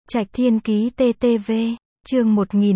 Trạch Thiên Ký TTV, chương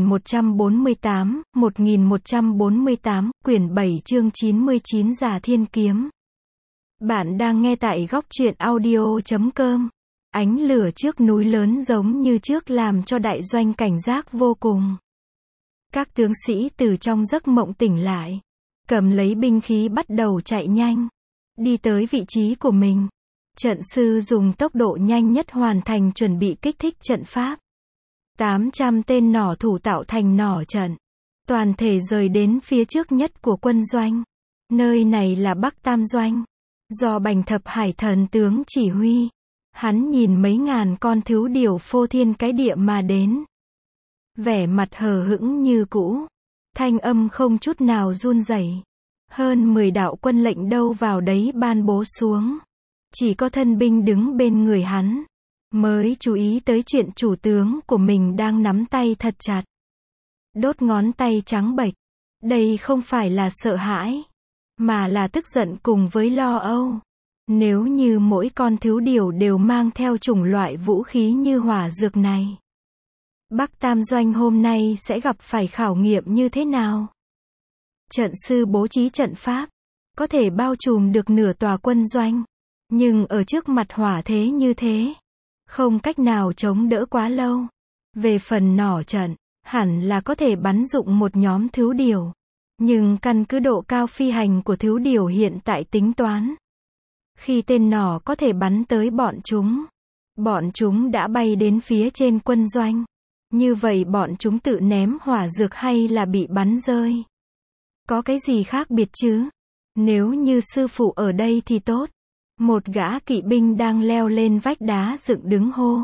1148, quyển 7 chương 99 Giả Thiên Kiếm. Bạn đang nghe tại góc truyện audio.com. Ánh lửa trước núi lớn giống như trước làm cho đại doanh cảnh giác vô cùng. Các tướng sĩ từ trong giấc mộng tỉnh lại, cầm lấy binh khí bắt đầu chạy nhanh, đi tới vị trí của mình. Trận sư dùng tốc độ nhanh nhất hoàn thành chuẩn bị kích thích trận pháp. 800 tên nỏ thủ tạo thành nỏ trận, toàn thể rời đến phía trước nhất của quân doanh. Nơi này là Bắc Tam Doanh, do Bành Thập Hải thần tướng chỉ huy. Hắn nhìn mấy ngàn con thứu điểu phô thiên cái địa mà đến, vẻ mặt hờ hững như cũ, thanh âm không chút nào run rẩy. Hơn 10 đạo quân lệnh đâu vào đấy ban bố xuống. Chỉ có thân binh đứng bên người hắn mới chú ý tới chuyện chủ tướng của mình đang nắm tay thật chặt, đốt ngón tay trắng bệch. Đây không phải là sợ hãi, mà là tức giận cùng với lo âu. Nếu như mỗi con thứu điểu đều mang theo chủng loại vũ khí như hỏa dược này, Bắc Tam Doanh hôm nay sẽ gặp phải khảo nghiệm như thế nào? Trận sư bố trí trận pháp, có thể bao trùm được nửa tòa quân doanh. Nhưng ở trước mặt hỏa thế như thế, không cách nào chống đỡ quá lâu. Về phần nỏ trận, hẳn là có thể bắn dụng một nhóm thứu điểu. Nhưng căn cứ độ cao phi hành của thứu điểu hiện tại tính toán, khi tên nỏ có thể bắn tới bọn chúng đã bay đến phía trên quân doanh. Như vậy bọn chúng tự ném hỏa dược hay là bị bắn rơi? Có cái gì khác biệt chứ? Nếu như sư phụ ở đây thì tốt. Một gã kỵ binh đang leo lên vách đá dựng đứng hô.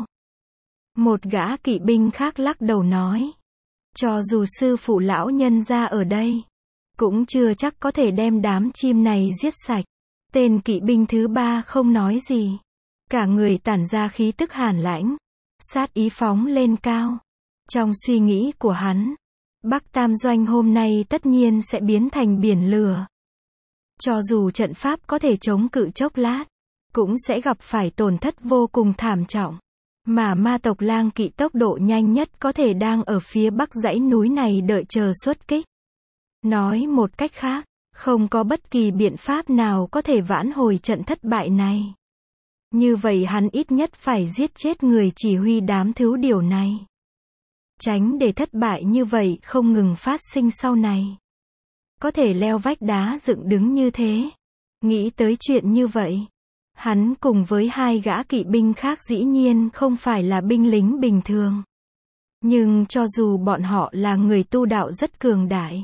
Một gã kỵ binh khác lắc đầu nói, cho dù sư phụ lão nhân ra ở đây, cũng chưa chắc có thể đem đám chim này giết sạch. Tên kỵ binh thứ ba không nói gì, cả người tản ra khí tức hàn lãnh, sát ý phóng lên cao. Trong suy nghĩ của hắn, Bắc Tam Doanh hôm nay tất nhiên sẽ biến thành biển lửa. Cho dù trận pháp có thể chống cự chốc lát, cũng sẽ gặp phải tổn thất vô cùng thảm trọng. Mà ma tộc lang kỵ tốc độ nhanh nhất có thể đang ở phía bắc dãy núi này đợi chờ xuất kích. Nói một cách khác, không có bất kỳ biện pháp nào có thể vãn hồi trận thất bại này. Như vậy hắn ít nhất phải giết chết người chỉ huy đám thứu điểu này, tránh để thất bại như vậy không ngừng phát sinh sau này. Có thể leo vách đá dựng đứng như thế. Nghĩ tới chuyện như vậy, hắn cùng với hai gã kỵ binh khác dĩ nhiên không phải là binh lính bình thường. Nhưng cho dù bọn họ là người tu đạo rất cường đại,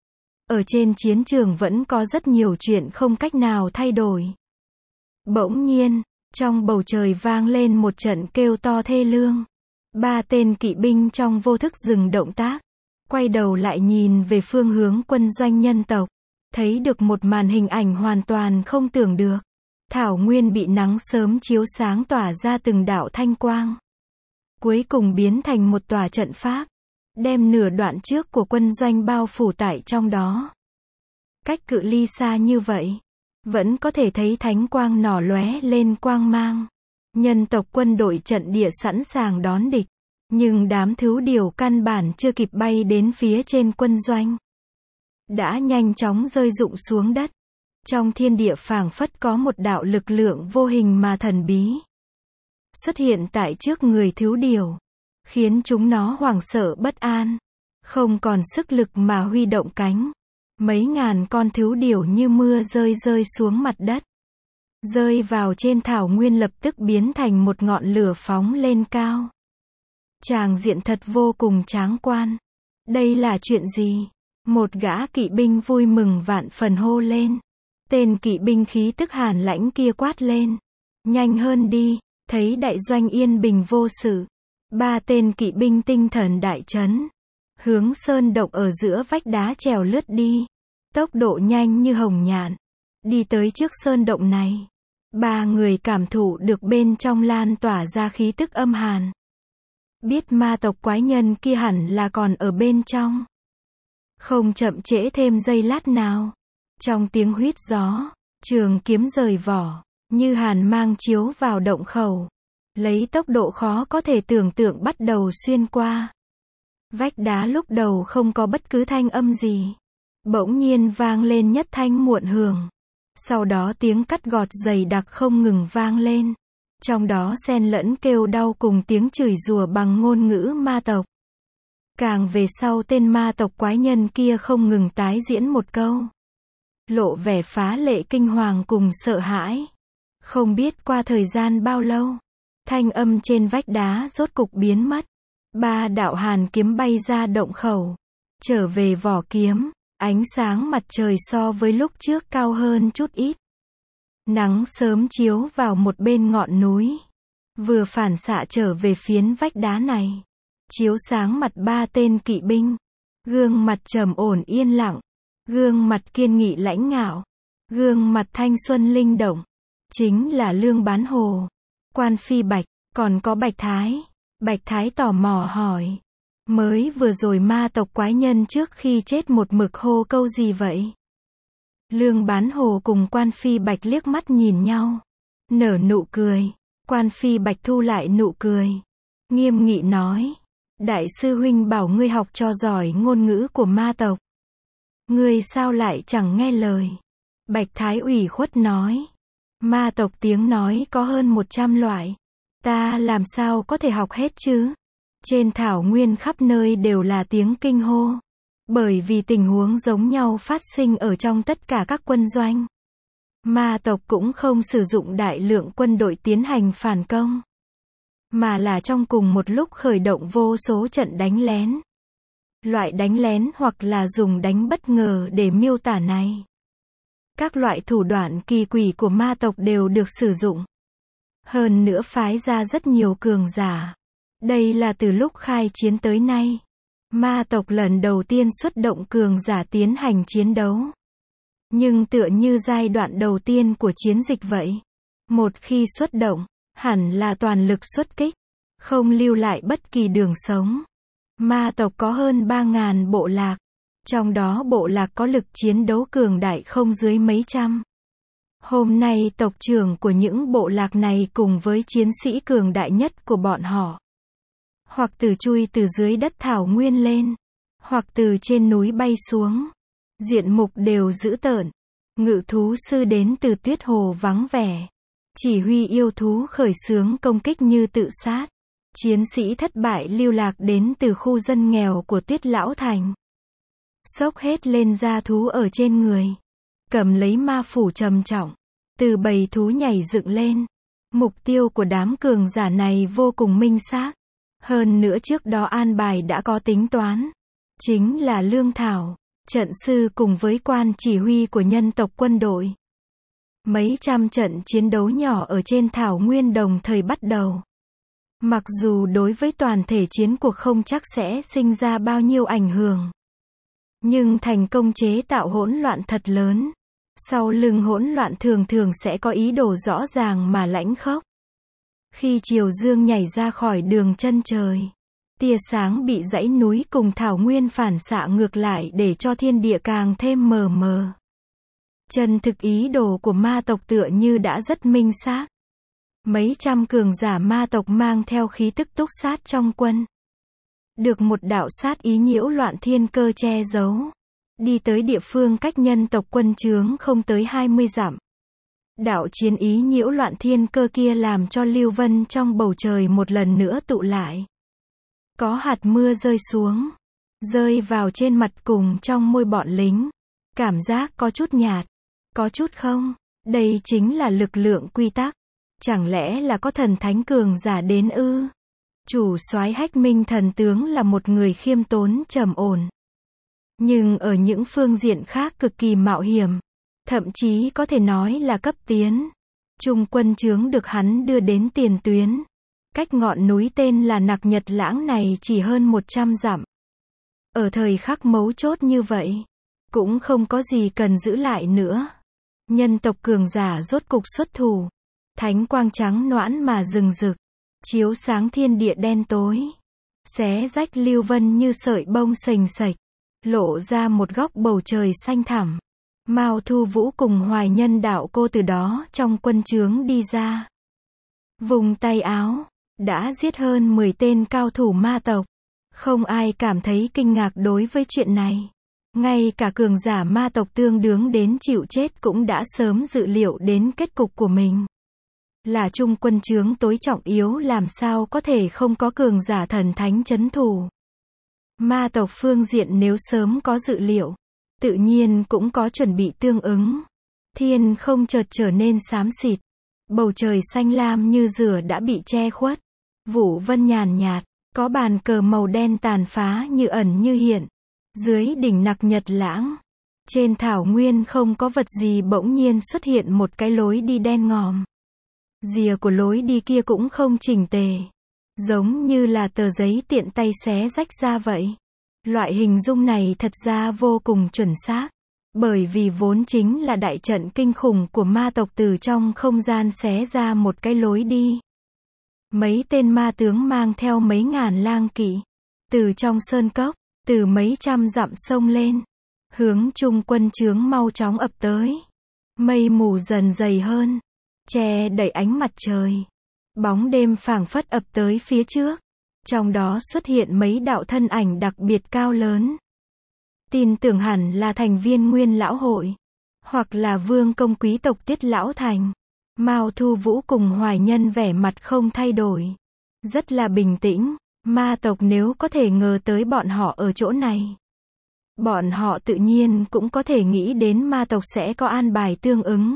ở trên chiến trường vẫn có rất nhiều chuyện không cách nào thay đổi. Bỗng nhiên, trong bầu trời vang lên một trận kêu to thê lương. 3 tên kỵ binh trong vô thức dừng động tác, quay đầu lại nhìn về phương hướng quân doanh nhân tộc, thấy được một màn hình ảnh hoàn toàn không tưởng được. Thảo nguyên bị nắng sớm chiếu sáng tỏa ra từng đạo thanh quang, cuối cùng biến thành một tòa trận pháp, đem nửa đoạn trước của quân doanh bao phủ tại trong đó. Cách cự ly xa như vậy, vẫn có thể thấy thánh quang nỏ lóe lên quang mang. Nhân tộc quân đội trận địa sẵn sàng đón địch, nhưng đám thứu điểu căn bản chưa kịp bay đến phía trên quân doanh, đã nhanh chóng rơi rụng xuống đất. Trong thiên địa phảng phất có một đạo lực lượng vô hình mà thần bí xuất hiện tại trước người thứu điểu, khiến chúng nó hoảng sợ bất an, không còn sức lực mà huy động cánh. Mấy ngàn con thứu điểu như mưa rơi xuống mặt đất, rơi vào trên thảo nguyên lập tức biến thành một ngọn lửa phóng lên cao. Tràng diện thật vô cùng tráng quan. Đây là chuyện gì? Một gã kỵ binh vui mừng vạn phần hô lên. Tên kỵ binh khí tức hàn lãnh kia quát lên, nhanh hơn đi. Thấy đại doanh yên bình vô sự, 3 tên kỵ binh tinh thần đại chấn, hướng sơn động ở giữa vách đá trèo lướt đi, tốc độ nhanh như hồng nhạn. Đi tới trước sơn động này, 3 người cảm thụ được bên trong lan tỏa ra khí tức âm hàn. Biết ma tộc quái nhân kia hẳn là còn ở bên trong. Không chậm trễ thêm giây lát nào, trong tiếng huýt gió, trường kiếm rời vỏ, như hàn mang chiếu vào động khẩu. lấy tốc độ khó có thể tưởng tượng bắt đầu xuyên qua. Vách đá lúc đầu không có bất cứ thanh âm gì. Bỗng nhiên vang lên nhất thanh muộn hưởng. Sau đó tiếng cắt gọt dày đặc không ngừng vang lên. Trong đó xen lẫn kêu đau cùng tiếng chửi rủa bằng ngôn ngữ ma tộc. Càng về sau tên ma tộc quái nhân kia không ngừng tái diễn một câu. Lộ vẻ phá lệ kinh hoàng cùng sợ hãi. Không biết qua thời gian bao lâu, thanh âm trên vách đá rốt cục biến mất. 3 đạo hàn kiếm bay ra động khẩu. Trở về vỏ kiếm, ánh sáng mặt trời so với lúc trước cao hơn chút ít. Nắng sớm chiếu vào một bên ngọn núi. Vừa phản xạ trở về phiến vách đá này. Chiếu sáng mặt 3 tên kỵ binh. Gương mặt trầm ổn yên lặng. Gương mặt kiên nghị lãnh ngạo. Gương mặt thanh xuân linh động. Chính là Lương Bán Hồ, Quan Phi Bạch, còn có Bạch Thái. Bạch Thái tò mò hỏi. Mới vừa rồi ma tộc quái nhân trước khi chết một mực hô câu gì vậy? Lương Bán Hồ cùng Quan Phi Bạch liếc mắt nhìn nhau. Nở nụ cười. Quan Phi Bạch thu lại nụ cười. Nghiêm nghị nói. Đại sư huynh bảo ngươi học cho giỏi ngôn ngữ của ma tộc. Ngươi sao lại chẳng nghe lời? Bạch Thái ủy khuất nói. Ma tộc tiếng nói có hơn 100 loại. Ta làm sao có thể học hết chứ? Trên thảo nguyên khắp nơi đều là tiếng kinh hô. Bởi vì tình huống giống nhau phát sinh ở trong tất cả các quân doanh. Ma tộc cũng không sử dụng đại lượng quân đội tiến hành phản công. Mà là trong cùng một lúc khởi động vô số trận đánh lén. Loại đánh lén hoặc là dùng đánh bất ngờ để miêu tả này. Các loại thủ đoạn kỳ quỷ của ma tộc đều được sử dụng. Hơn nữa phái ra rất nhiều cường giả. Đây là từ lúc khai chiến tới nay. Ma tộc lần đầu tiên xuất động cường giả tiến hành chiến đấu. Nhưng tựa như giai đoạn đầu tiên của chiến dịch vậy. Một khi xuất động, hẳn là toàn lực xuất kích. Không lưu lại bất kỳ đường sống. Ma tộc có hơn 3.000 bộ lạc. Trong đó bộ lạc có lực chiến đấu cường đại không dưới mấy trăm. Hôm nay tộc trưởng của những bộ lạc này cùng với chiến sĩ cường đại nhất của bọn họ. Hoặc từ chui từ dưới đất thảo nguyên lên. Hoặc từ trên núi bay xuống. Diện mục đều dữ tợn. Ngự thú sư đến từ tuyết hồ vắng vẻ. Chỉ huy yêu thú khởi xướng công kích như tự sát. Chiến sĩ thất bại lưu lạc đến từ khu dân nghèo của Tuyết Lão Thành. Xốc hết lên da thú ở trên người. Cầm lấy ma phủ trầm trọng. Từ bầy thú nhảy dựng lên. Mục tiêu của đám cường giả này vô cùng minh xác. Hơn nữa trước đó an bài đã có tính toán. Chính là lương thảo, trận sư cùng với quan chỉ huy của nhân tộc quân đội. Mấy trăm trận chiến đấu nhỏ ở trên thảo nguyên đồng thời bắt đầu. Mặc dù đối với toàn thể chiến cuộc không chắc sẽ sinh ra bao nhiêu ảnh hưởng. Nhưng thành công chế tạo hỗn loạn thật lớn. Sau lưng hỗn loạn thường thường sẽ có ý đồ rõ ràng mà lãnh khốc. Khi chiều dương nhảy ra khỏi đường chân trời, tia sáng bị dãy núi cùng thảo nguyên phản xạ ngược lại để cho thiên địa càng thêm mờ mờ. Chân thực ý đồ của ma tộc tựa như đã rất minh xác. Mấy trăm cường giả ma tộc mang theo khí tức túc sát trong quân. Được một đạo sát ý nhiễu loạn thiên cơ che giấu. Đi tới địa phương cách nhân tộc quân trướng không tới 20 dặm. Đạo chiến ý nhiễu loạn thiên cơ kia làm cho lưu vân trong bầu trời một lần nữa tụ lại. Có hạt mưa rơi xuống. Rơi vào trên mặt cùng trong môi bọn lính. Cảm giác có chút nhạt. Có chút không. Đây chính là lực lượng quy tắc. Chẳng lẽ là có thần thánh cường giả đến ư? Chủ soái Hách Minh thần tướng là một người khiêm tốn trầm ổn. Nhưng ở những phương diện khác cực kỳ mạo hiểm. Thậm chí có thể nói là cấp tiến. Trung quân trướng được hắn đưa đến tiền tuyến. Cách ngọn núi tên là Nặc Nhật Lãng này chỉ hơn 100 dặm. Ở thời khắc mấu chốt như vậy, cũng không có gì cần giữ lại nữa. Nhân tộc cường giả rốt cục xuất thủ. Thánh quang trắng noãn mà rừng rực. Chiếu sáng thiên địa đen tối. Xé rách lưu vân như sợi bông sềnh sệch. Lộ ra một góc bầu trời xanh thẳm. Mao Thu Vũ cùng Hoài Nhân đạo cô từ đó trong quân trướng đi ra. Vùng tay áo, đã giết hơn 10 tên cao thủ ma tộc. Không ai cảm thấy kinh ngạc đối với chuyện này. Ngay cả cường giả ma tộc tương đương đến chịu chết cũng đã sớm dự liệu đến kết cục của mình. Là trung quân chướng tối trọng yếu, làm sao có thể không có cường giả thần thánh trấn thủ. Ma tộc phương diện nếu sớm có dự liệu, tự nhiên cũng có chuẩn bị tương ứng. Thiên không chợt trở nên xám xịt. Bầu trời xanh lam như rửa đã bị che khuất. Vũ vân nhàn nhạt, có bàn cờ màu đen tàn phá như ẩn như hiện. Dưới đỉnh nặc nhật lãng, trên thảo nguyên không có vật gì, bỗng nhiên xuất hiện một cái lối đi đen ngòm. Rìa của lối đi kia cũng không chỉnh tề, giống như là tờ giấy tiện tay xé rách ra vậy. Loại hình dung này thật ra vô cùng chuẩn xác, bởi vì vốn chính là đại trận kinh khủng của ma tộc từ trong không gian xé ra một cái lối đi. Mấy tên ma tướng mang theo mấy ngàn lang kỵ, từ trong sơn cốc, từ mấy trăm dặm sông lên, hướng trung quân chướng mau chóng ập tới. Mây mù dần dày hơn, che đậy ánh mặt trời. Bóng đêm phảng phất ập tới phía trước. Trong đó xuất hiện mấy đạo thân ảnh đặc biệt cao lớn. Tin tưởng hẳn là thành viên Nguyên Lão Hội, hoặc là vương công quý tộc Tiết Lão Thành. Mao Thu Vũ cùng Hoài Nhân vẻ mặt không thay đổi, rất là bình tĩnh. Ma tộc nếu có thể ngờ tới bọn họ ở chỗ này, bọn họ tự nhiên cũng có thể nghĩ đến ma tộc sẽ có an bài tương ứng.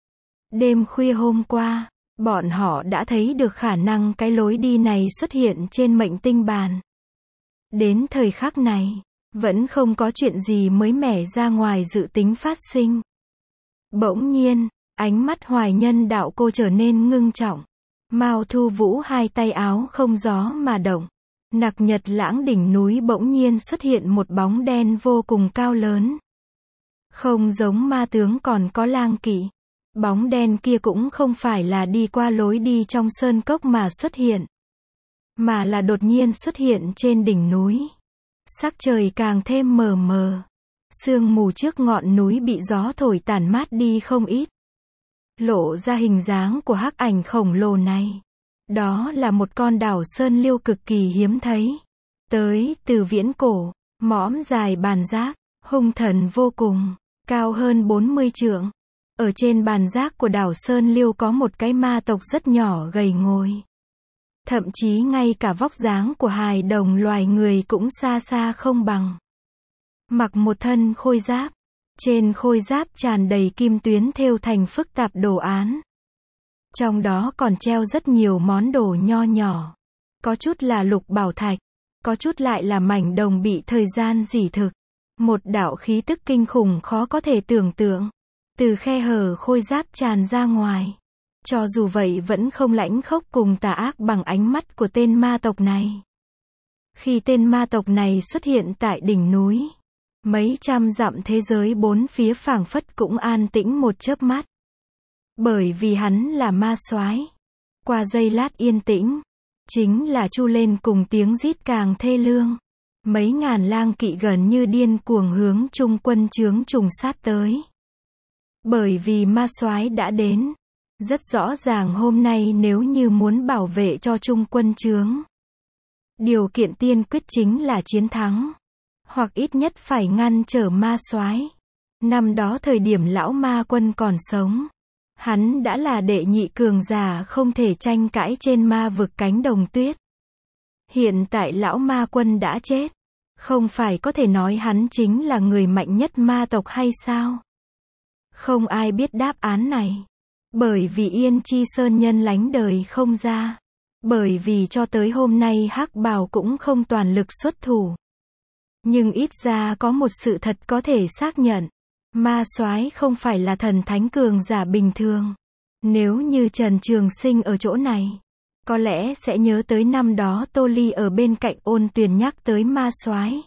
Đêm khuya hôm qua, bọn họ đã thấy được khả năng cái lối đi này xuất hiện trên mệnh tinh bàn. Đến thời khắc này, vẫn không có chuyện gì mới mẻ ra ngoài dự tính phát sinh. Bỗng nhiên, ánh mắt Hoài Nhân đạo cô trở nên ngưng trọng. Mao Thu Vũ hai tay áo không gió mà động. Nặc nhật lãng đỉnh núi bỗng nhiên xuất hiện một bóng đen vô cùng cao lớn. Không giống ma tướng còn có lang kỵ. Bóng đen kia cũng không phải là đi qua lối đi trong sơn cốc mà xuất hiện, mà là đột nhiên xuất hiện trên đỉnh núi. Sắc trời càng thêm mờ mờ. Sương mù trước ngọn núi bị gió thổi tản mát đi không ít, lộ ra hình dáng của hắc ảnh khổng lồ này. Đó là một con đảo sơn liêu cực kỳ hiếm thấy, tới từ viễn cổ, mõm dài bàn giác, hung thần vô cùng, cao hơn 40 trượng. Ở trên bàn giác của đảo Sơn Liêu có một cái ma tộc rất nhỏ gầy ngồi. Thậm chí ngay cả vóc dáng của hài đồng loài người cũng xa xa không bằng. Mặc một thân khôi giáp. Trên khôi giáp tràn đầy kim tuyến thêu thành phức tạp đồ án. Trong đó còn treo rất nhiều món đồ nho nhỏ. Có chút là lục bảo thạch, có chút lại là mảnh đồng bị thời gian rỉ thực. Một đạo khí tức kinh khủng khó có thể tưởng tượng, từ khe hở khôi giáp tràn ra ngoài. Cho dù vậy vẫn không lãnh khốc cùng tà ác bằng ánh mắt của tên ma tộc này. Khi tên ma tộc này xuất hiện tại đỉnh núi, mấy trăm dặm thế giới bốn phía phảng phất cũng an tĩnh một chớp mắt. Bởi vì hắn là ma soái. Qua giây lát yên tĩnh, chính là chu lên cùng tiếng rít càng thê lương. Mấy ngàn lang kỵ gần như điên cuồng hướng trung quân chướng trùng sát tới. Bởi vì ma soái đã đến. Rất rõ ràng hôm nay nếu như muốn bảo vệ cho trung quân chướng, điều kiện tiên quyết chính là chiến thắng, hoặc ít nhất phải ngăn trở ma soái. Năm đó thời điểm lão ma quân còn sống, hắn đã là đệ nhị cường giả không thể tranh cãi trên ma vực cánh đồng tuyết. Hiện tại lão ma quân đã chết, không phải có thể nói hắn chính là người mạnh nhất ma tộc hay sao? Không ai biết đáp án này. Bởi vì Yên Chi Sơn nhân lánh đời không ra. Bởi vì cho tới hôm nay Hắc Bào cũng không toàn lực xuất thủ. Nhưng ít ra có một sự thật có thể xác nhận. Ma soái không phải là thần thánh cường giả bình thường. Nếu như Trần Trường Sinh ở chỗ này, có lẽ sẽ nhớ tới năm đó Tô Ly ở bên cạnh Ôn Tuyền nhắc tới ma soái,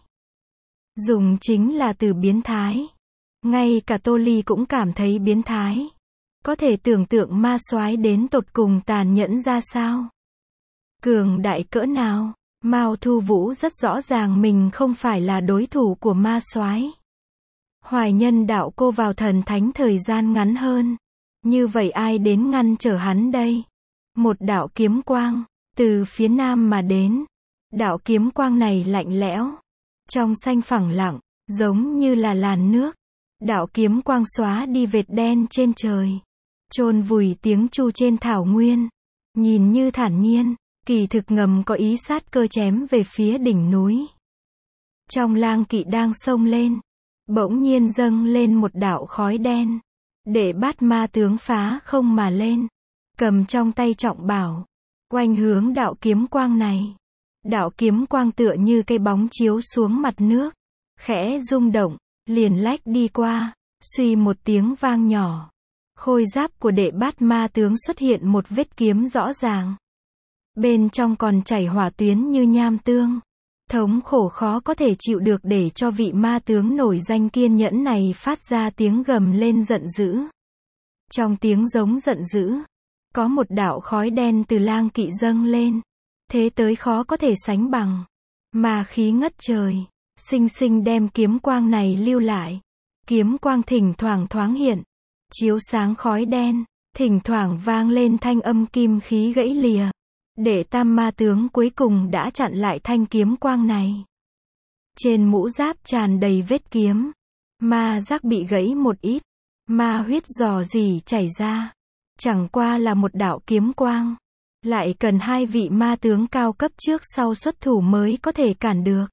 dùng chính là từ biến thái. Ngay cả Tô Ly cũng cảm thấy biến thái. Có thể tưởng tượng ma soái đến tột cùng tàn nhẫn ra sao, cường đại cỡ nào. Mao Thu Vũ rất rõ ràng mình không phải là đối thủ của ma soái. Hoài Nhân đạo cô vào thần thánh thời gian ngắn hơn, như vậy ai đến ngăn trở hắn đây? Một đạo kiếm quang từ phía nam mà đến. Đạo kiếm quang này lạnh lẽo, trong xanh phẳng lặng, giống như là làn nước. Đạo kiếm quang xóa đi vệt đen trên trời, chôn vùi tiếng chu trên thảo nguyên. Nhìn như thản nhiên, kỳ thực ngầm có ý sát cơ chém về phía đỉnh núi. Trong Lang Kỵ đang xông lên, bỗng nhiên dâng lên một đạo khói đen. Đệ Bát Ma tướng phá không mà lên, cầm trong tay trọng bảo, oanh hướng đạo kiếm quang này. Đạo kiếm quang tựa như cây bóng chiếu xuống mặt nước, khẽ rung động, liền lách đi qua, suy một tiếng vang nhỏ. Khôi giáp của Đệ Bát Ma tướng xuất hiện một vết kiếm rõ ràng. Bên trong còn chảy hỏa tuyến như nham tương. Thống khổ khó có thể chịu được để cho vị ma tướng nổi danh kiên nhẫn này phát ra tiếng gầm lên giận dữ. Trong tiếng giống giận dữ, có một đạo khói đen từ Lang Kỵ dâng lên. Thế tới khó có thể sánh bằng. Ma khí ngất trời, sinh sinh đem kiếm quang này lưu lại. Kiếm quang thỉnh thoảng thoáng hiện, chiếu sáng khói đen, thỉnh thoảng vang lên thanh âm kim khí gãy lìa. Đệ Tam Ma tướng cuối cùng đã chặn lại thanh kiếm quang này. Trên mũ giáp tràn đầy vết kiếm, ma giác bị gãy một ít, ma huyết rò rỉ chảy ra. Chẳng qua là một đạo kiếm quang, lại cần hai vị ma tướng cao cấp trước sau xuất thủ mới có thể cản được.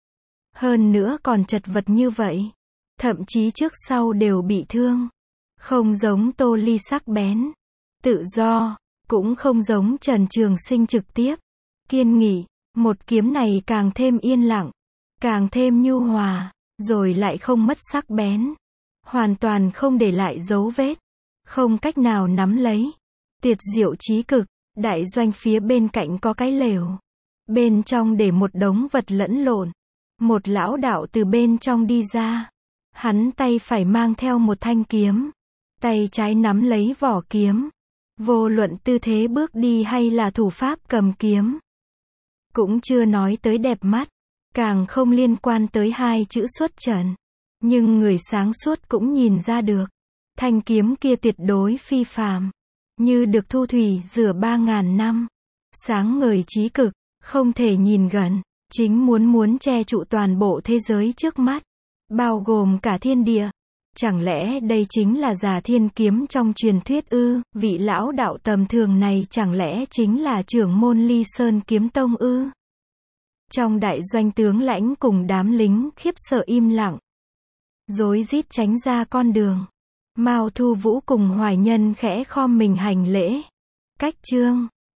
Hơn nữa còn chật vật như vậy, thậm chí trước sau đều bị thương. Không giống Tô Ly sắc bén, tự do, cũng không giống Trần Trường Sinh trực tiếp, kiên nghị. Một kiếm này càng thêm yên lặng, càng thêm nhu hòa, rồi lại không mất sắc bén, hoàn toàn không để lại dấu vết, không cách nào nắm lấy. Tuyệt diệu chí cực. Đại doanh phía bên cạnh có cái lều, bên trong để một đống vật lẫn lộn. Một lão đạo từ bên trong đi ra, hắn tay phải mang theo một thanh kiếm, tay trái nắm lấy vỏ kiếm. Vô luận tư thế bước đi hay là thủ pháp cầm kiếm, cũng chưa nói tới đẹp mắt, càng không liên quan tới hai chữ xuất trần. Nhưng người sáng suốt cũng nhìn ra được, thanh kiếm kia tuyệt đối phi phàm, như được thu thủy rửa 3000 năm, sáng ngời chí cực, không thể nhìn gần, chính muốn che trụ toàn bộ thế giới trước mắt, bao gồm cả thiên địa. Chẳng lẽ đây chính là Già Thiên Kiếm trong truyền thuyết ư? Vị lão đạo tầm thường này chẳng lẽ chính là trưởng môn Ly Sơn Kiếm Tông ư? Trong đại doanh tướng lãnh cùng đám lính khiếp sợ im lặng, rối rít tránh ra con đường. Mao Thu Vũ cùng Hoài Nhân khẽ khom mình hành lễ. Cách chương